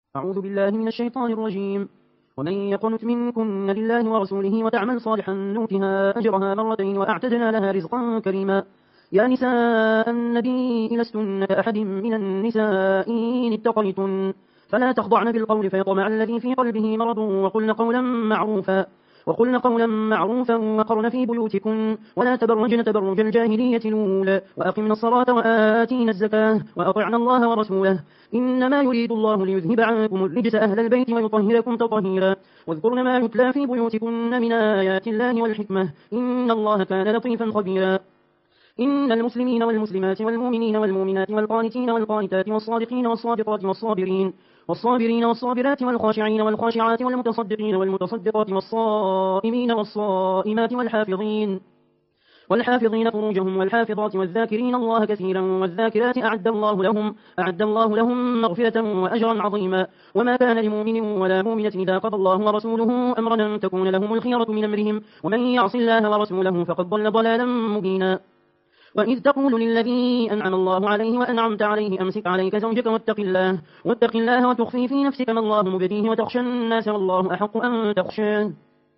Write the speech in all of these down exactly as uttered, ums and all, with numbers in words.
أعوذ بالله من الشيطان الرجيم. ومن يقنت منكن لله ورسوله وتعمل صالحا نؤتها أجرها مرتين وأعتدنا لها رزقا كريما. يا نساء النبي لستن كأحد من النساء إن اتقيتن فلا تخضعن بالقول فيطمع الذي في قلبه مرض وقلن قولا معروفا وقلن قولا معروفا وقرن في بيوتكن ولا تبرجن تبرج الجاهلية الأولى وأقمنا الصلاة وآتينا الزكاة وأطعنا الله ورسوله إنما يريد الله ليذهب عنكم الرجس أهل البيت ويطهركم تطهيرا واذكرن ما يتلى في بيوتكن من آيات الله والحكمة إن الله كان لطيفا خبيرا. إن المسلمين والمسلمات والمؤمنين والمؤمنات والقانتين والقانتات والصادقين والصادقات والصابرين والصابرين والصابرات والخاشعين والخاشعات والمتصدقين والمتصدقات والصائمين والصائمات والحافظين والحافظين فروجهم والحافظات والذاكرين الله كثيرا والذاكرات أعد الله لهم أعد الله لهم مغفرة وأجرا عظيما. وما كان لمؤمن ولا مؤمنة إذا قضى الله ورسوله أمرا أن تكون لهم الخيرة من أمرهم ومن يعص الله ورسوله فقد ضل ضلالا مبينا. وإذ تقول للذي أنعم الله عليه وأنعمت عليه أمسك عليك زوجك واتق الله واتق الله وتخفي في نفسك ما الله مبديه وتخشى الناس والله أحق أن تخشاه.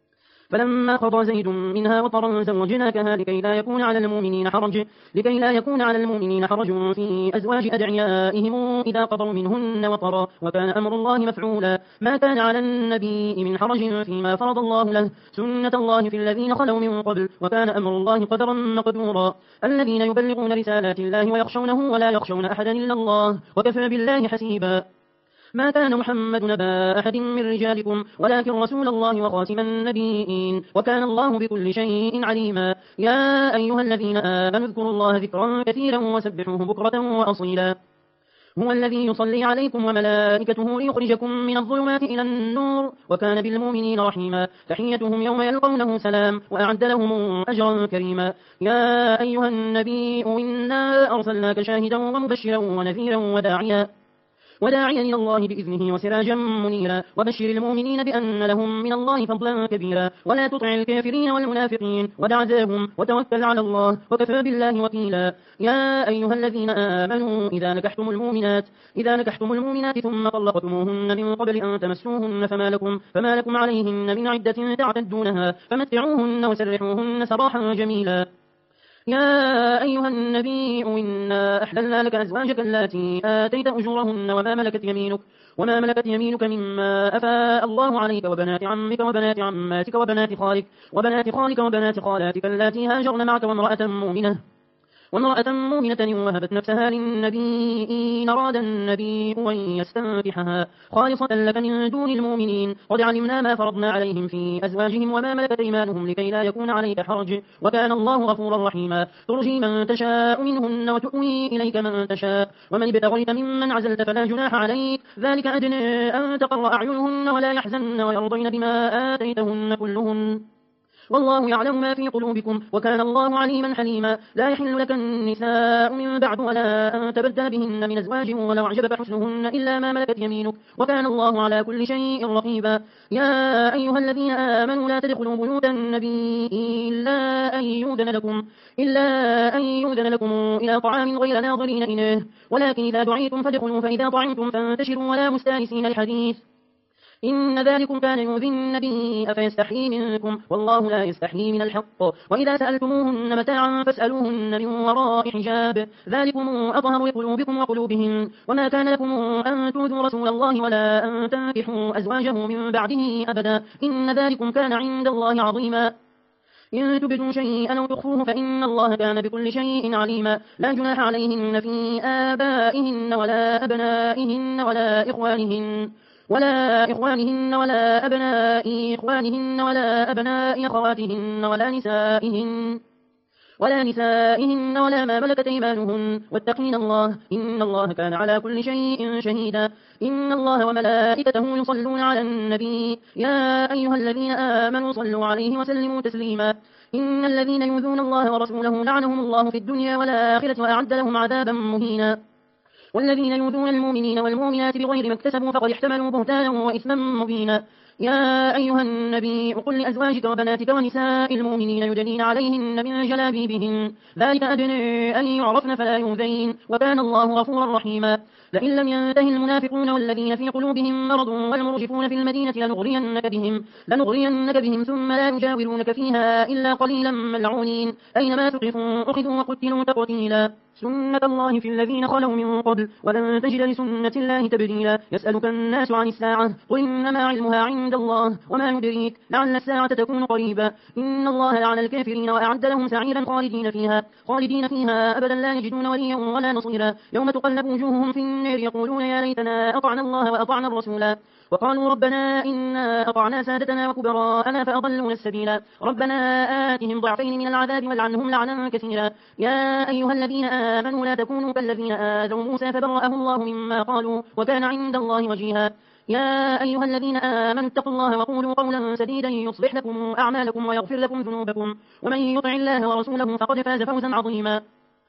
فلما قضى زيد منها وطرا زوجناكها لكي لا يكون على المؤمنين حرج لكي لا يكون على المؤمنين حرج في أزواج أدعيائهم إذا قضوا منهن وطرا وكان أمر الله مفعولا. ما كان على النبي من حرج فيما فرض الله له سنة الله في الذين خلوا من قبل وكان أمر الله قدرا مقدورا. الذين يبلغون رسالات الله ويخشونه ولا يخشون أحدا إلا الله وكفى بالله حسيبا. ما كان محمد نبا أحد من رجالكم ولكن رسول الله وخاتم النبيين وكان الله بكل شيء عليما. يا أيها الذين آمنوا اذكروا الله ذكرا كثيرا وسبحوه بكرة وأصيلا. هو الذي يصلي عليكم وملائكته ليخرجكم من الظلمات إلى النور وكان بالمؤمنين رحيما. تحيتهم يوم يلقونه سلام وأعد لهم أجرا كريما. يا أيها النبي إنا أرسلناك شاهدا ومبشرا ونذيرا وداعيا وداعيا إلى الله بإذنه وسراجا منيرا. وبشر المؤمنين بأن لهم من الله فضلا كبيرا ولا تطع الكافرين والمنافقين ودع ذاهم وتوكل على الله وكفى بالله وكيلا. يا أيها الذين آمنوا إذا نكحتم المؤمنات إذا نكحتم المؤمنات ثم طلقتموهن من قبل أن تمسوهن فما لكم فما لكم عليهن من عدة تعتدونها فمتعوهن وسرحوهن سراحا جميلا. يا أيها النبي إنا أحللنا لك أزواجك التي آتيت أجورهن وما ملكت يمينك وما ملكت يمينك مما أفاء الله عليك وبنات عمك وبنات عماتك وبنات خالك وبنات خالك وبنات خالاتك اللاتي هاجرن معك وامرأة مؤمنة وامرأة مؤمنة وهبت نفسها للنبي إن أراد النبي أن يستنكحها خالصة لك من دون المؤمنين. قد علمنا ما فرضنا عليهم في أزواجهم وما ملكت أيمانهم لكي لا يكون عليك حرج وكان الله غفورا رحيما. ترجي من تشاء منهن وتؤوي إليك من تشاء ومن ابتغيت ممن عزلت فلا جناح عليك ذلك أدنى أن تقر أعينهن ولا يحزن ويرضين بما آتيتهن كلهن والله يعلم ما في قلوبكم وكان الله عليما حليما. لا يحل لك النساء من بعد ولا أن تبدل بهن من أزواج ولو أعجبك حسنهن إلا ما ملكت يمينك وكان الله على كل شيء رقيبا. يا أيها الذين آمنوا لا تدخلوا بيوت النبي إلا أن يؤذن لكم إلا أن يؤذن لكم إلى طعام غير ناظرين إناه ولكن إذا دعيتم فادخلوا فإذا طعمتم فانتشروا ولا مستانسين الحديث إن ذلكم كان يؤذي النبي أفيستحيي منكم والله لا يستحيي من الحق. وإذا سألتموهن متاعا فاسألوهن من وراء حجاب ذلكم أطهر لقلوبكم وقلوبهم. وما كان لكم أن تؤذوا رسول الله ولا أن تنكحوا أزواجه من بعده أبدا إن ذلكم كان عند الله عظيما. إن تبدوا شيئا أو تخفوه فإن الله كان بكل شيء عليما. لا جناح عليهن في آبائهن ولا أبنائهن ولا إخوانهن ولا إخوانهن ولا أبناء إخوانهن ولا أبناء أخواتهن ولا نسائهن ولا نسائهن ولا ما ملكت أيمانهن واتقين الله إن الله كان على كل شيء شهيدا. إن الله وملائكته يصلون على النبي يا أيها الذين آمنوا صلوا عليه وسلموا تسليما. إن الذين يؤذون الله ورسوله لعنهم الله في الدنيا والآخرة وأعد لهم عذابا مهينا. والذين يؤذون المؤمنين والمؤمنات بغير ما اكتسبوا فقد احتملوا بهتانا وإثما مبينا. يا أيها النبي قل لأزواجك وبناتك ونساء المؤمنين يدنين عليهن من جلابيبهن ذلك أدنى أن يعرفن فلا يؤذين وكان الله غفورا رحيما. لئن لم ينته المنافقون والذين في قلوبهم مرض والمرجفون في المدينة لنغرينك بهم, لنغرينك بهم ثم لا يجاورونك فيها إلا قليلا ملعونين أينما ثقفوا أخذوا وقتلوا تقتيلا. سنة الله في الذين خلوا من قبل ولن تجد لسنة الله تبديلا. يسألك الناس عن الساعة قل إنما علمها عند الله وما يدريك لعل الساعة تكون قريبا. إن الله لعن الكافرين وأعد لهم سعيرا خالدين فيها, خالدين فيها أبدا لا يجدون وليا ولا نصيرا. يوم تقلب وجوههم في النار يقولون يا ليتنا أطعنا الله وأطعنا الرسولا وقالوا ربنا إنا أطعنا سادتنا وكبراءنا فأضلونا السبيلا. ربنا آتهم ضعفين من العذاب والعنهم لعنا كثيرا. يا أيها الذين آمنوا لا تكونوا كالذين آذوا موسى فبرأه الله مما قالوا وكان عند الله وجيها. يا أيها الذين آمنوا اتقوا الله وقولوا قولا سديدا يصلح لكم أعمالكم ويغفر لكم ذنوبكم ومن يطع الله ورسوله فقد فاز فوزا عظيما.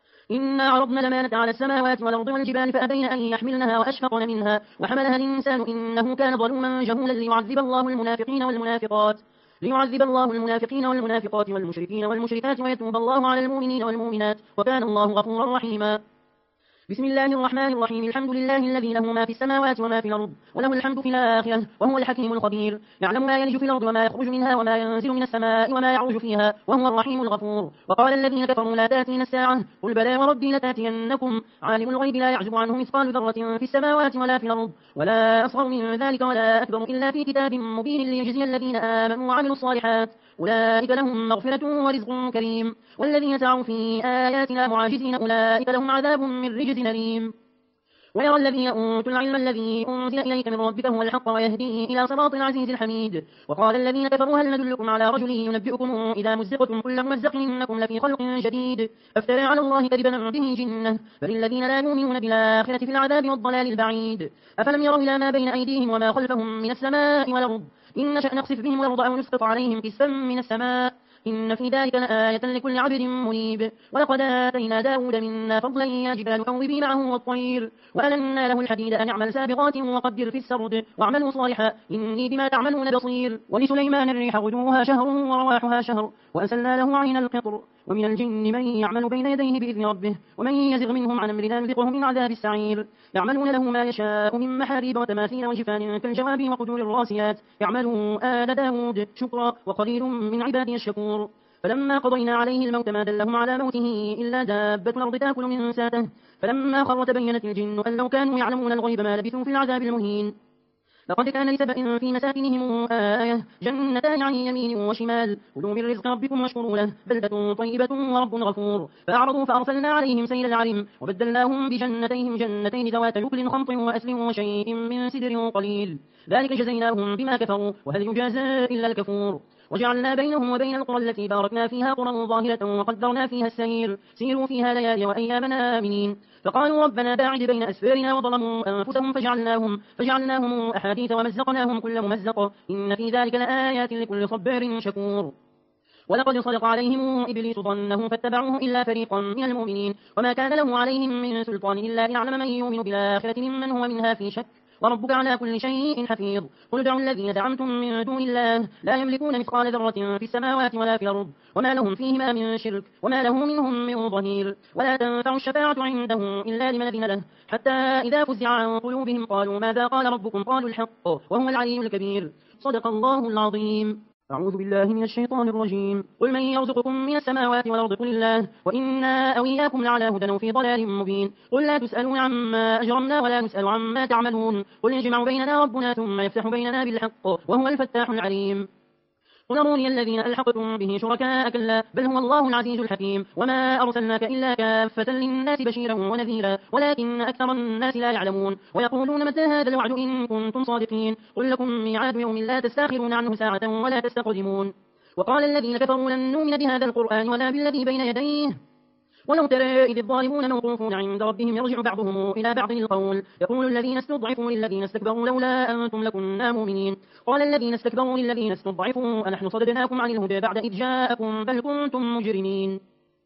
إنا عرضنا الأمانة على السماوات والأرض والجبال فأبين أن يحملنها وأشفقن منها وحملها الإنسان إنه كان ظلوما جهولا. ليعذب الله المنافقين والمنافقات ليعذب الله المنافقين والمنافقات والمشركين والمشركات ويتوب الله على المؤمنين والمؤمنات وكان الله غفورا رحيما. بسم الله الرحمن الرحيم. الحمد لله الذي له ما في السماوات وما في الأرض وله الحمد في الآخرة وهو الحكيم الخبير. يعلم ما يلج في الأرض وما يخرج منها وما ينزل من السماء وما يعرج فيها وهو الرحيم الغفور. وقال الذين كفروا لا تأتينا الساعة قل بلى وربي لتأتينكم عالم الغيب لا يعزب عنه مثقال ذرة في السماوات ولا في الأرض ولا أصغر من ذلك ولا أكبر إلا في كتاب مبين ليجزي الذين آمنوا وعملوا الصالحات أولئك لهم مغفرة ورزق كريم. والذين سعوا في آياتنا معاجزين أولئك لهم عذاب من رجز أليم. ويرى الذين أوتوا العلم الذي أنزل إليك من ربك هو الحق ويهدي إلى صراط العزيز الحميد. وقال الذين كفروا هل ندلكم على رجل ينبئكم إذا مزقتم كل ممزق إنكم لفي خلق جديد أفترى على الله كذبا به جنة بل الذين لا يؤمنون بالآخرة في العذاب والضلال البعيد. أفلم يروا إلى ما بين أيديهم وما خلفهم من السماء والأرض إن نشأ نخسف بهم الأرض أو نسقط عليهم كسفا من السماء إن في ذلك لآية لكل عبد منيب. ولقد آتينا داود منا فضلا يا جبال أوبي معه والطير وألنا له الحديد أن اعمل سابغات وقدر في السرد واعملوا صالحا إني بما تعملون بصير. ولسليمان الريح غدوها شهر ورواحها شهر وأسلنا له عين القطر ومن الجن من يعمل بين يديه بإذن ربه ومن يزغ منهم عن أمرنا نذقه من عذاب السعير. يعملون له ما يشاء من محاريب وتماثيل وجفان كالجواب وقدور الراسيات يعملوا آل داود شكرا وقليل من عبادي الشكور. فلما قضينا عليه الموت ما دلهم على موته إلا دابة الأرض تأكل من ساته فلما خر تبينت الجن أن لو كانوا يعلمون الغيب ما لبثوا في العذاب المهين. لقد كان لسبأ في مساكنهم آية جنتان عن يمين وشمال كلوا من رزق ربكم واشكروا له بلدة طيبة ورب غفور. فأعرضوا فأرسلنا عليهم سيل العرم وبدلناهم بجنتيهم جنتين ذوات أكل خمط وأسل وشيء من سدر قليل ذلك جزيناهم بما كفروا وهل يجازى إلا الكفور. وجعلنا بينهم وبين القرى التي باركنا فيها قرى ظاهرة وقدرنا فيها السير سيروا فيها ليالي وأيامنا آمنين. فقالوا ربنا باعد بين أسفارنا وظلموا أنفسهم فجعلناهم, فجعلناهم أحاديث ومزقناهم كل ممزق إن في ذلك لآيات لكل صبار شكور. ولقد صدق عليهم إبليس ظنه فاتبعوه إلا فريقا من المؤمنين وما كان له عليهم من سلطان إلا ليعلم من يؤمن بالآخرة ممن هو منها في شك وربك على كل شيء حفيظ. قل ادعوا الذين دعمتم من دون الله لا يملكون مثقال ذرة في السماوات ولا في الأرض وما لهم فيهما من شرك وما له منهم من ظهير. ولا تنفع الشفاعة عنده إلا لمن أذن له حتى إذا فزع عن قلوبهم قالوا ماذا قال ربكم قالوا الحق وهو العلي الكبير. صدق الله العظيم. أعوذ بالله من الشيطان الرجيم. قل من يرزقكم من السماوات والأرض قل الله وإنا أو إياكم لعلى هدى أو في ضلال مبين. قل لا تسألون عما أجرمنا ولا نسأل عما تعملون قل يجمع بيننا ربنا ثم يفتح بيننا بالحق وهو الفتاح العليم. قل أروني الذين ألحقتم به شركاء كلا بل هو الله العزيز الحكيم. وما أرسلناك إلا كافة للناس بشيرا ونذيرا ولكن أكثر الناس لا يعلمون. ويقولون متى هذا الوعد إن كنتم صادقين قل لكم ميعاد يوم لا تستأخرون عنه ساعة ولا تستقدمون. وقال الذين كفروا لن نؤمن بهذا القرآن ولا بالذي بين يديه ولو ترى إذ الظالمون موقوفون عند ربهم يرجع بعضهم إلى بعض القول يقول الذين استضعفوا للذين استكبروا لولا أنتم لكنا مؤمنين. قال الذين استكبروا للذين استضعفوا أنحن صددناكم عن الهدى بعد إذ جاءكم بل كنتم مجرمين.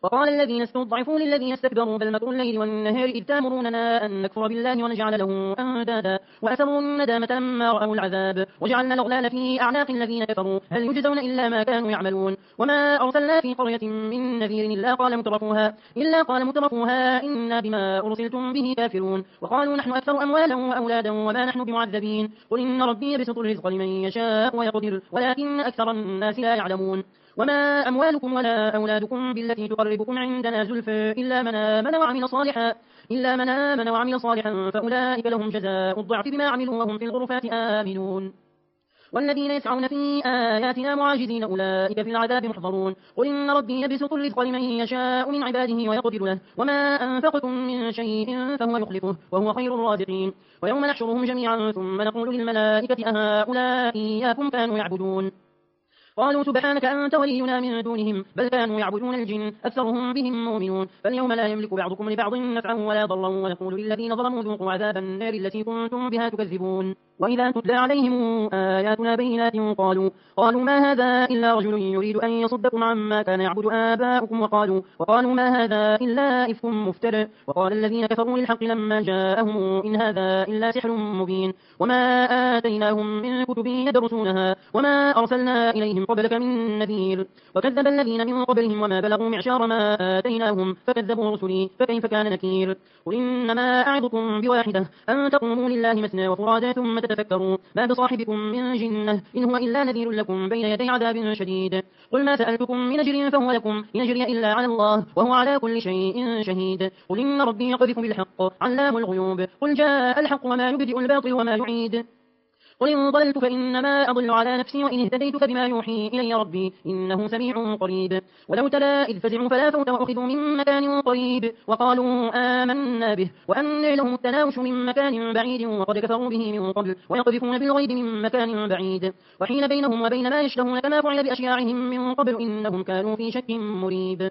وقال الذين استضعفوا للذين استكبروا بل مكروا الليل والنهار إذ تأمروننا أن نكفر بالله ونجعل له أندادا وأسروا الندامة لما رأوا العذاب وجعلنا الأغلال في أعناق الذين كفروا هل يجزون إلا ما كانوا يعملون وما أرسلنا في قرية من نذير إلا قال مترفوها إلا قال مترفوها إنا بما أرسلتم به كافرون وقالوا نحن أكثر أموالا وأولادا وما نحن بمعذبين قل إن ربي يبسط الرزق لمن يشاء ويقدر ولكن أكثر الناس لا يعلمون وما أموالكم ولا أولادكم بالتي تقربكم عندنا زلفى إلا من آمن وعمل صالحا إلا من آمن وعمل صالحا فأولئك لهم جزاء الضعف بما عملوا وهم في الغرفات آمنون والذين يسعون في آياتنا معاجزين أولئك في العذاب محضرون قل إن ربي يبسط الرزق لمن يشاء من عباده ويقدر له وما أنفقتم من شيء فهو يخلفه وهو خير الرازقين ويوم نحشرهم جميعا ثم نقول للملائكة أهؤلاء إياكم كانوا يعبدون قالوا سبحانك أنت ولينا من دونهم بل كانوا يعبدون الجن أكثرهم بهم مؤمنون فاليوم لا يملك بعضكم لبعض نفعا ولا ضرا ونقول للذين ظلموا ذوقوا عذاب النار التي كنتم بها تكذبون وإذا تتلى عليهم آياتنا بينات قالوا قالوا ما هذا إلا رجل يريد أن يصدكم عما كان يعبد آباؤكم وقالوا وقالوا ما هذا إلا إفك مفتر وقال الذين كفروا للحق لما جاءهم إن هذا إلا سحر مبين وما آتيناهم من كتب يدرسونها وما أرسلنا إليهم قبلك من نذير وكذب الذين من قبلهم وما بلغوا معشار ما آتيناهم فكذبوا رسلي فكيف كان نكير قل إنما أعظكم بواحدة أن تقوموا لله مثنى وفرادى ثم تتفكروا ما بصاحبكم من جنة إن هو إلا نذير لكم بين يدي عذاب شديد قل ما سألتكم من أجر فهو لكم إن أجري إلا على الله وهو على كل شيء شهيد قل إن ربي يقذف بالحق علام الغيوب قل جاء الحق وما يبدئ الباطل وما يعيد قل إن ضللت فإنما أضل على نفسي وإن اهتديت فبما يوحي إلي ربي إنه سميع قريب ولو ترى إذ فزعوا فلا فوت وأخذوا من مكان قريب وقالوا آمنا به وأن لهم التناوش من مكان بعيد وقد كفروا به من قبل ويقذفون بالغيب من مكان بعيد وحيل بينهم وبين ما يشتهون كما فعل بأشياعهم من قبل إنهم كانوا في شك مريب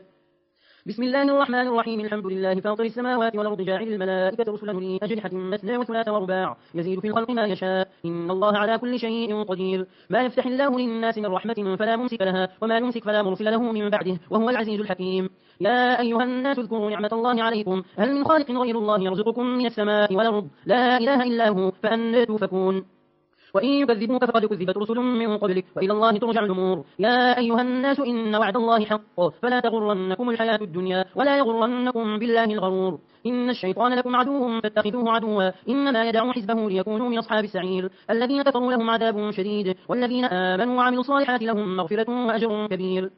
بسم الله الرحمن الرحيم الحمد لله فاطر السماوات والأرض جاعل الملائكة رسلا لي أجنحة مثنى وثلاث ورباع يزيد في الخلق ما يشاء إن الله على كل شيء قدير ما يفتح الله للناس من رحمة فلا ممسك لها وما يمسك فلا مرسل له من بعده وهو العزيز الحكيم يا أيها الناس اذكروا نعمة الله عليكم هل من خالق غير الله يرزقكم من السماء والأرض لا إله إلا هو فأنى توفكون وإن يكذبوك فقد كذبت رسل من قبلك وإلى الله ترجع الأمور يا أيها الناس إن وعد الله حق فلا تغرنكم الحياة الدنيا ولا يغرنكم بالله الغرور إن الشيطان لكم عدو فاتخذوه عدوا إنما يدعو حزبه ليكونوا من أصحاب السعير الذين كفروا لهم عذاب شديد والذين آمنوا وعملوا الصالحات لهم مغفرة وأجر كبير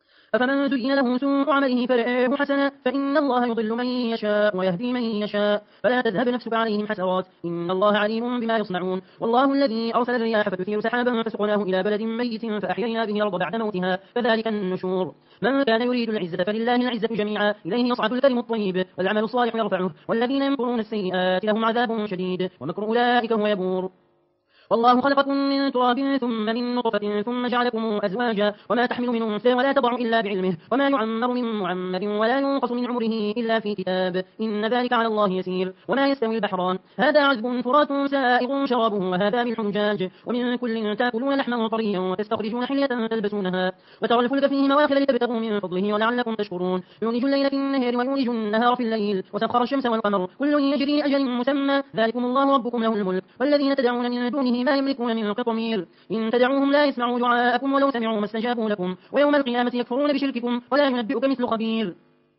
أفمن زين له سوء عمله فرآه حسنا فإن الله يضل من يشاء ويهدي من يشاء فلا تذهب نفسك عليهم حسرات إن الله عليم بما يصنعون والله الذي أرسل الرياح فتثير سحابا فسقناه إلى بلد ميت فأحيينا به الأرض بعد موتها كذلك النشور من كان يريد العزة فلله العزة جميعا إليه يصعد الكلم الطيب والعمل الصالح يرفعه والذين يمكرون السيئات لهم عذاب شديد ومكر أولئك هو يبور والله خلقكم من تراب ثم من نطفة ثم جعلكم أزواجا وما تحمل من أنثى ولا تضع إلا بعلمه وما يعمر من معمر ولا ينقص من عمره إلا في كتاب إن ذلك على الله يسير وما يستوي البحران هذا عذب فرات سائغ شرابه وهذا ملح جاج ومن كل تأكلون لحما طريا وتستخرجون حلية تلبسونها وترى الفلك فيه مواخر لتبتغوا من فضله ولعلكم تشكرون يولج الليل في النهار ويولج النهار في الليل وسخر الشمس والقمر كل يجري أجل مسمى ذلكم الله ربكم له الملك والذين تدعون من دونه ما يملكون من قطمير إن تدعوهم لا يسمعوا دعاءكم ولو سمعوا ما استجابوا لكم ويوم القيامة يكفرون بشرككم ولا ينبئك مثل خبير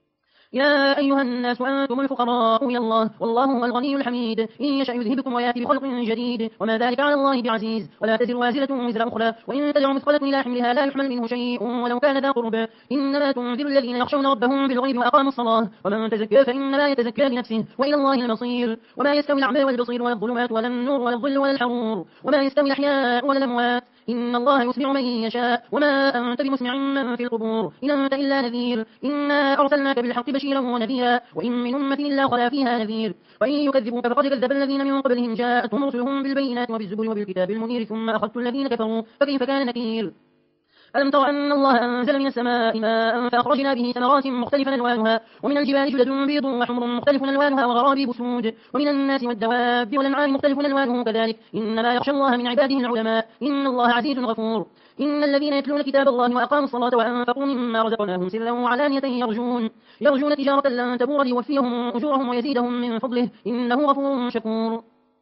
يا أيها الناس أنتم الفقراء إلى الله والله هو الغني الحميد إن يشأ يذهبكم ويأتي بخلق جديد وما ذلك على الله بعزيز ولا تزر وازرة وزر أخرى وإن تدعو مثقلة إلى حملها لا يحمل منه شيء ولو كان ذا قربى إنما تنذر الذين يخشون ربهم بالغيب وأقاموا الصلاة ومن تزكى فإنما يتزكى لنفسه وإلى الله المصير وما يستوي الأعمى والبصير ولا الظلمات ولا النور ولا الظل ولا الحرور وما يستوي الأحياء ولا الأموات إن الله يسمع من يشاء وما أنت بمسمع من في القبور إن أنت إلا نذير إنا أرسلناك بالحق بشيرا ونذيرا وإن من أمة إلا خلا فيها نذير وإن يكذبوك فقد كذب الذين من قبلهم جاءتهم رسلهم بالبينات وبالزبر وبالكتاب المنير ثم أخذت الذين كفروا فكيف كان نكير ألم تر أن الله أنزل من السماء ماء فأخرجنا به ثمرات مختلفا ألوانها ومن الجبال جدد بيض وحمر مختلف ألوانها وغرابيب سود ومن الناس والدواب والأنعام مختلف ألوانه كذلك إنما يخشى الله من عباده العلماء إن الله عزيز غفور إن الذين يتلون كتاب الله وأقاموا الصلاة وأنفقوا مما رزقناهم سرا وعلانية يرجون يرجون تجارة لن تبور ليوفيهم أجورهم ويزيدهم من فضله إنه غفور شكور.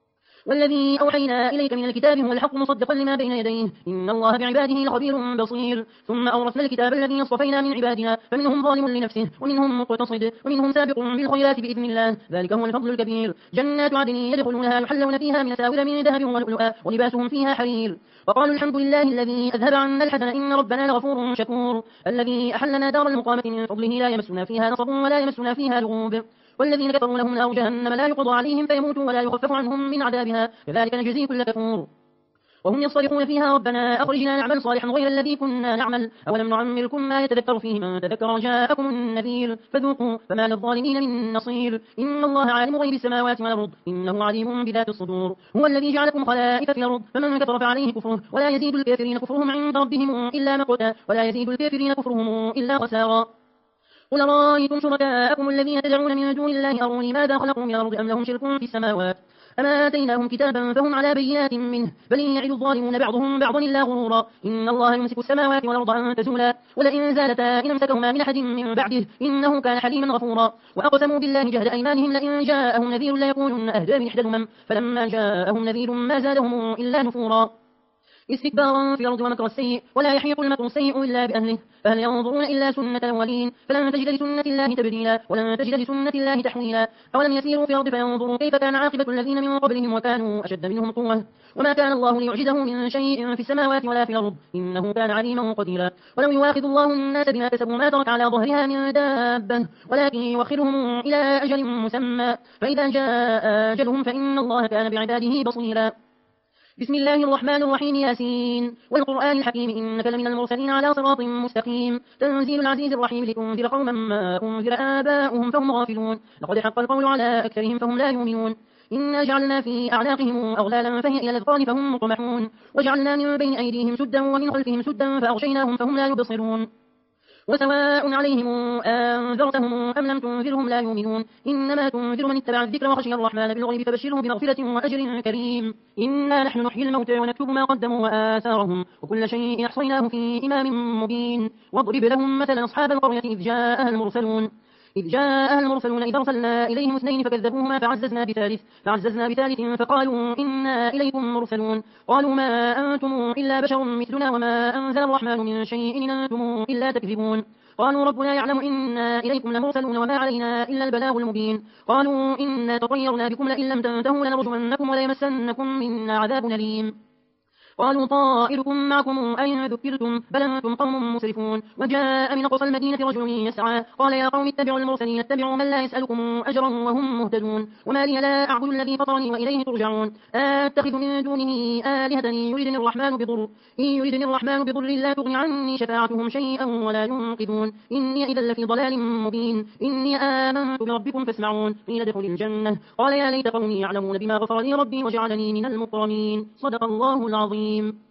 والذي أوحينا إليك من الكتاب هو الحق مصدقا لما بين يديه إن الله بعباده لخبير بصير. ثم أورثنا الكتاب الذي اصطفينا من عبادنا فمنهم ظالم لنفسه ومنهم مقتصد ومنهم سابق بالخيرات بإذن الله ذلك هو الفضل الكبير. جنات عدن يدخلونها يحلون فيها من أساور من ذهب ولؤلؤا ولباسهم فيها حرير وقالوا الحمد لله الذي أذهب عنا الحزن إن ربنا لغفور شكور. الذي أحلنا دار المقامة من فضله لا يمسنا فيها نصب ولا يمسنا فيها لغوب. والذين كفروا لهم نار جهنم لا يقضى عليهم فيموتوا ولا يخفف عنهم من عذابها كذلك نجزي كل كفور. وهم يصطرخون فيها ربنا أخرجنا نعمل صالحا غير الذي كنا نعمل أولم نعمركم ما يتذكر فيه من تذكر جاءكم النذير فذوقوا فما للظالمين من نصير. إن الله عالم غيب السماوات والأرض إنه عليم بذات الصدور. هو الذي جعلكم خلائف في الأرض فمن كفر فعليه كفره ولا يزيد الكافرين كفرهم عند ربهم إلا مقتا ولا يزيد الكافرين كفرهم إلا خسارا. قل رأيتم شركاءكم الذين تدعون من دون الله أروني ماذا خلقوا من الأرض أم لهم شرك في السماوات أما آتيناهم كتابا فهم على بينات منه بل يعد الظالمون بعضهم بعضا إلا غرورا. إن الله يمسك السماوات والأرض أن تزولا ولئن زالتا إن امسكهما من أحد من بعده إنه كان حليما غفورا. وأقسموا بالله جهد أيمانهم لئن جاءهم نذير ليكونن أهدى من إحدى الأمم فلما جاءهم نذير ما زادهم إلا نفورا استكبارا في الأرض ومكر السيء ولا يحيق المكر السيء إلا بأهله فهل ينظرون إلا سنة الأولين فلن تجد لسنة الله تبديلا ولن تجد لسنة الله تحويلا. أولم يسيروا في الأرض فينظروا كيف كان عاقبة الذين من قبلهم وكانوا أشد منهم قوة وما كان الله ليعجزه من شيء في السماوات ولا في الأرض إنه كان عليما قديرا. ولو يواخذ الله الناس بما كسبوا ما ترك على ظهرها من دابة ولكن يوخرهم إلى أجل مسمى فإذا جاء أجلهم فإن الله كان بعباده بصيرا. بسم الله الرحمن الرحيم ياسين والقرآن الحكيم إنك لمن المرسلين على صراط مستقيم تنزيل العزيز الرحيم لتنذر قوما ما أنذر آباؤهم فهم غافلون لقد حق القول على أكثرهم فهم لا يؤمنون. إنا جعلنا في أعناقهم أغلالا فهي إلى الأذقان فهم مقمحون وجعلنا من بين أيديهم سدا ومن خلفهم سدا فأغشيناهم فهم لا يبصرون. وسواء عليهم أنذرتهم أم لم تنذرهم لا يؤمنون إنما تنذر من اتبع الذكر وخشي الرحمن بالغيب فبشره بمغفرة وأجر كريم. إنا نحن نحيي الموتى ونكتب ما قدموا وآثارهم وكل شيء أحصيناه في إمام مبين. واضرب لهم مثلا أصحاب القرية إذ جاءها المرسلون إذ جاءها المرسلون إذ أرسلنا إليهم اثنين فكذبوهما فعززنا بثالث فعززنا بثالث فقالوا إنا إليكم مرسلون قالوا ما أنتم إلا بشر مثلنا وما أنزل الرحمن من شيء إن أنتم إلا تكذبون. قالوا ربنا يعلم إنا إليكم لمرسلون وما علينا إلا البلاغ المبين. قالوا إنا تطيرنا بكم لئن لم تنتهوا لنرجمنكم وليمسنكم منا عذاب أليم. قالوا طائركم معكم أين ذكرتم بل أنتم قوم مسرفون. وجاء من أقصى المدينة رجل يسعى قال يا قوم اتبعوا المرسلين اتبعوا من لا يسألكم أجرا وهم مهتدون. وما لي لا أعبد الذي فطرني وإليه ترجعون. أتخذ من دونه آلهة يردني الرحمن بضر إن يردني الرحمن بضر لا تغني عني شفاعتهم شيئا ولا ينقذون. إني إذا لفي ضلال مبين. إني آمنت بربكم فاسمعون قيل ادخل الجنة قال يا ليت قومي يعلمون بما غفر لي ربي وجعلني من المكرمين. صدق الله العظيم.